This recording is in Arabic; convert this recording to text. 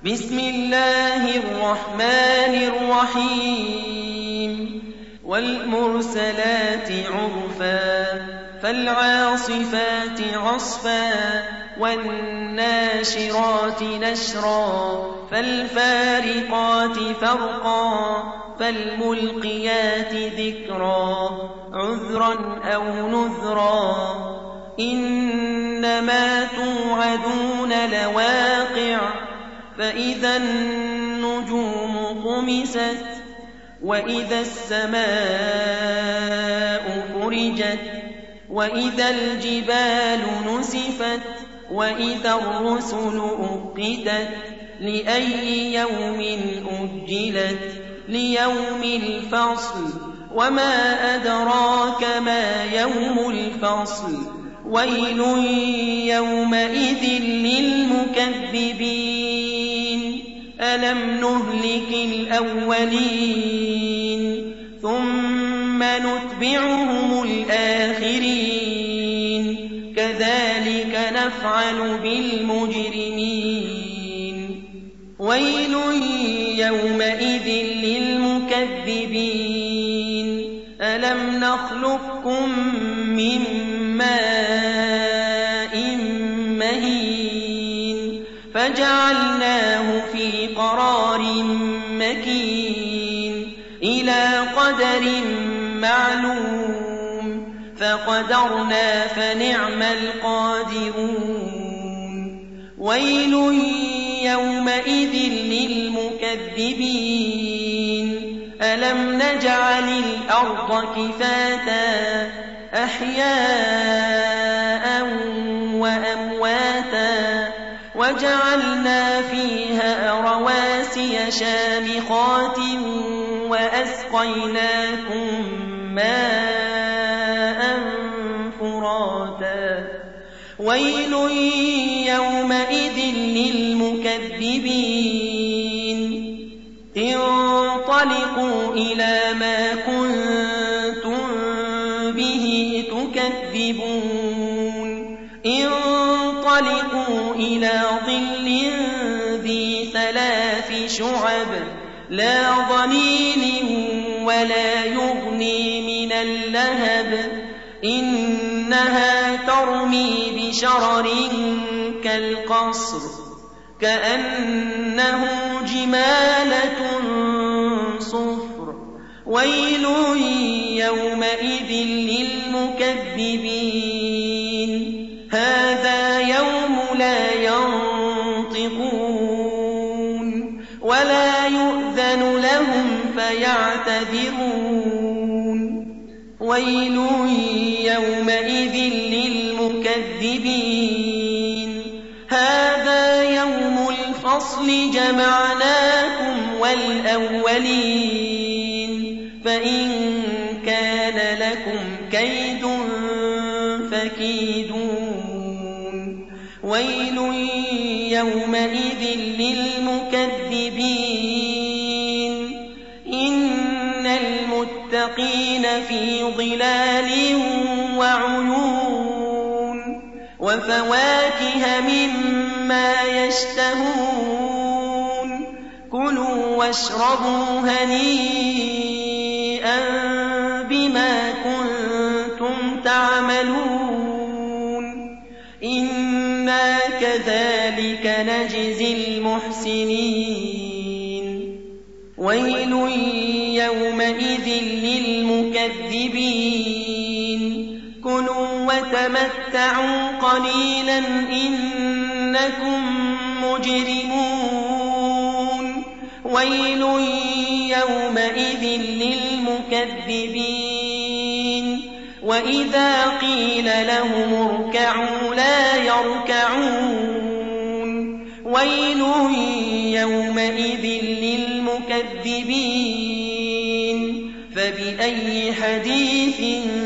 بسم الله الرحمن الرحيم والمرسلات عرفا فالعاصفات عصفا والناشرات نشرا فالفارقات فرقا فالملقيات ذكرا عذرا أو نذرا إنما توعدون لواقع فإذا النجوم طمست وإذا السماء فرجت وإذا الجبال نسفت وإذا الرسل أقتت لأي يوم أجلت ليوم الفصل وما أدراك ما يوم الفصل ويل يومئذ للمكذبين ألم نهلك الأولين ثم نتبعهم الآخرين كذلك نفعل بالمجرمين ويل يومئذ للمكذبين ألم نخلقكم من ماء مهين فجعلناه في قرار مكين إلى قدر معلوم فقدرنا فنعم القادرون ويل يومئذ للمكذبين ألم نجعل الأرض كفاتا أحياء وأمواتا وجعلنا فيها رواسي شامخات وأسقيناكم ماء فراتا ويل يومئذ للمكذبين انطلقوا إلى ما كنتم به تكذبون انطلقوا إلى ظل ذي 3 شعب لا ظليل ولا يغني من اللهب إنها ترمي بشرر كالقصر كأنه جمالة صفر ويل يومئذ للمكذبين هذا يوم لا ينطقون ولا يؤذن لهم فيعتذرون ويل يومئذ للمكذبين هذا يوم الفصل جمعناكم والأولين فإن كان لكم كيد فكيدون ويل يومئذ للمكذبين إن المتقين في ظلال وعيون وفواكه مما يشتهون كلوا واشربوا هنيئا بما كنتم تعملون إنا كذلك نجزي المحسنين ويل يومئذ للمكذبين كلوا وتمتعوا قليلا إنكم مجرمون ويل يومئذ للمكذبين وإذا قيل لهم اركعوا لا يركعون ويل يومئذ للمكذبين فبأي حديث